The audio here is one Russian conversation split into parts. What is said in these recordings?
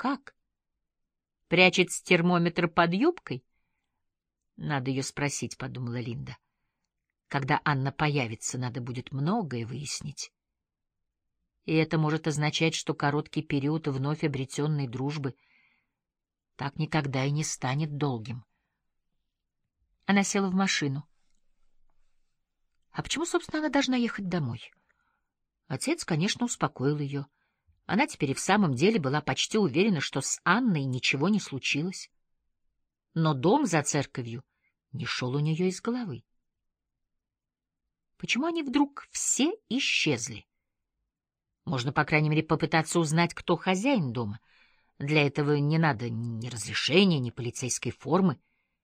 Как? Прячет термометр под юбкой? Надо ее спросить, — подумала Линда. Когда Анна появится, надо будет многое выяснить. И это может означать, что короткий период вновь обретенной дружбы так никогда и не станет долгим. Она села в машину. А почему, собственно, она должна ехать домой? Отец, конечно, успокоил ее. Она теперь и в самом деле была почти уверена, что с Анной ничего не случилось. Но дом за церковью не шел у нее из головы. Почему они вдруг все исчезли? Можно, по крайней мере, попытаться узнать, кто хозяин дома. Для этого не надо ни разрешения, ни полицейской формы.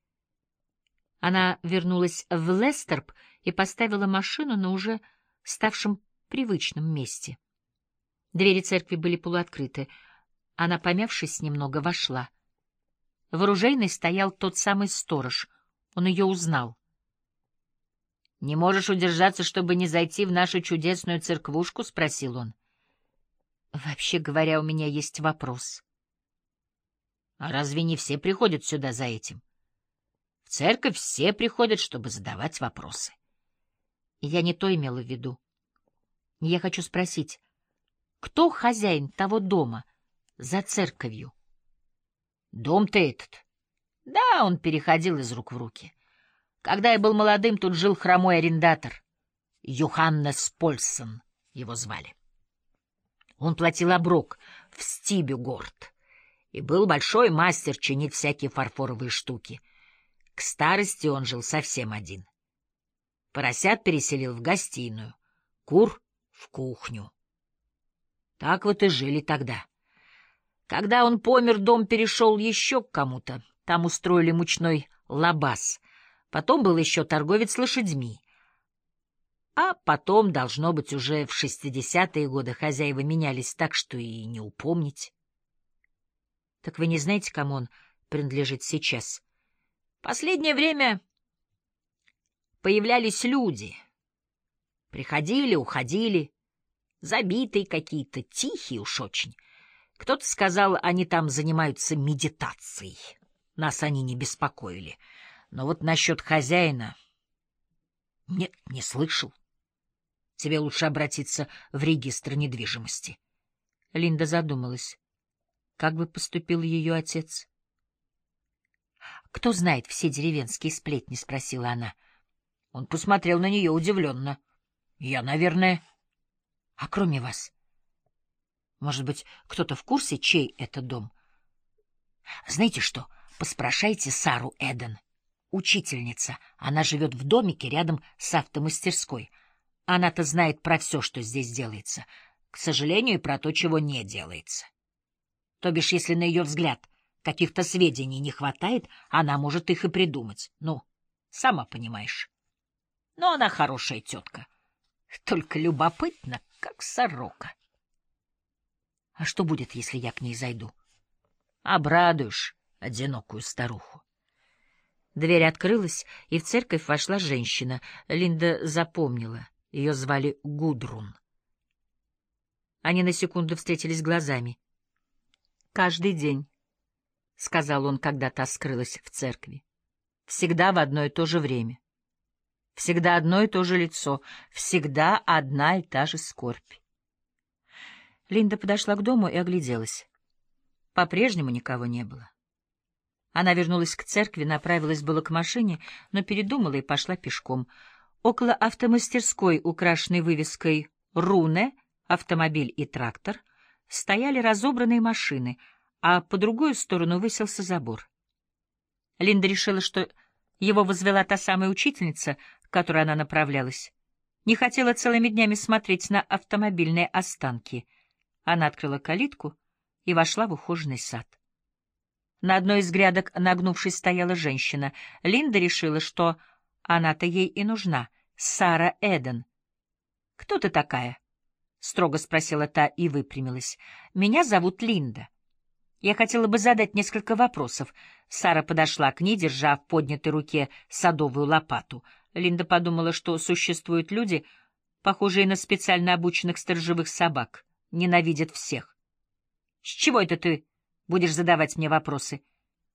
Она вернулась в Лестерп и поставила машину на уже ставшем привычном месте. Двери церкви были полуоткрыты. Она, помявшись немного, вошла. В оружейной стоял тот самый сторож. Он ее узнал. — Не можешь удержаться, чтобы не зайти в нашу чудесную церквушку? — спросил он. — Вообще говоря, у меня есть вопрос. — А разве не все приходят сюда за этим? В церковь все приходят, чтобы задавать вопросы. Я не то имела в виду. Я хочу спросить, кто хозяин того дома за церковью? Дом-то этот. Да, он переходил из рук в руки. Когда я был молодым, тут жил хромой арендатор. Йоханнес Польсон его звали. Он платил оброк в Стибюгорд и был большой мастер чинить всякие фарфоровые штуки. К старости он жил совсем один. Поросят переселил в гостиную, кур — в кухню. Так вот и жили тогда. Когда он помер, дом перешел еще к кому-то. Там устроили мучной лабаз. Потом был еще торговец лошадьми. А потом, должно быть, уже в 60-е годы хозяева менялись так, что и не упомнить. Так вы не знаете, кому он принадлежит сейчас? Последнее время появлялись люди. Приходили, уходили, забитые какие-то, тихие уж очень. Кто-то сказал, они там занимаются медитацией. Нас они не беспокоили. Но вот насчет хозяина... Нет, не слышал. Тебе лучше обратиться в регистр недвижимости. Линда задумалась. Как бы поступил ее отец? — Кто знает все деревенские сплетни? — спросила она. Он посмотрел на нее удивленно. — Я, наверное. — А кроме вас? Может быть, кто-то в курсе, чей это дом? — Знаете что, поспрашайте Сару Эден. Учительница. Она живет в домике рядом с автомастерской. Она-то знает про все, что здесь делается. К сожалению, и про то, чего не делается. То бишь, если на ее взгляд каких-то сведений не хватает, она может их и придумать. Ну, сама понимаешь. Но она хорошая тетка. Только любопытна, как сорока. А что будет, если я к ней зайду? Обрадуешь одинокую старуху. Дверь открылась, и в церковь вошла женщина. Линда запомнила. Ее звали Гудрун. Они на секунду встретились глазами. «Каждый день», — сказал он, когда та скрылась в церкви. «Всегда в одно и то же время. Всегда одно и то же лицо. Всегда одна и та же скорбь». Линда подошла к дому и огляделась. По-прежнему никого не было. Она вернулась к церкви, направилась было к машине, но передумала и пошла пешком. Около автомастерской, украшенной вывеской «Руне», автомобиль и трактор, стояли разобранные машины, а по другую сторону высился забор. Линда решила, что его возвела та самая учительница, к которой она направлялась. Не хотела целыми днями смотреть на автомобильные останки. Она открыла калитку и вошла в ухоженный сад. На одной из грядок, нагнувшись, стояла женщина. Линда решила, что она-то ей и нужна. Сара Эден. — Кто ты такая? — строго спросила та и выпрямилась. — Меня зовут Линда. Я хотела бы задать несколько вопросов. Сара подошла к ней, держа в поднятой руке садовую лопату. Линда подумала, что существуют люди, похожие на специально обученных сторожевых собак, ненавидят всех. — С чего это ты Будешь задавать мне вопросы.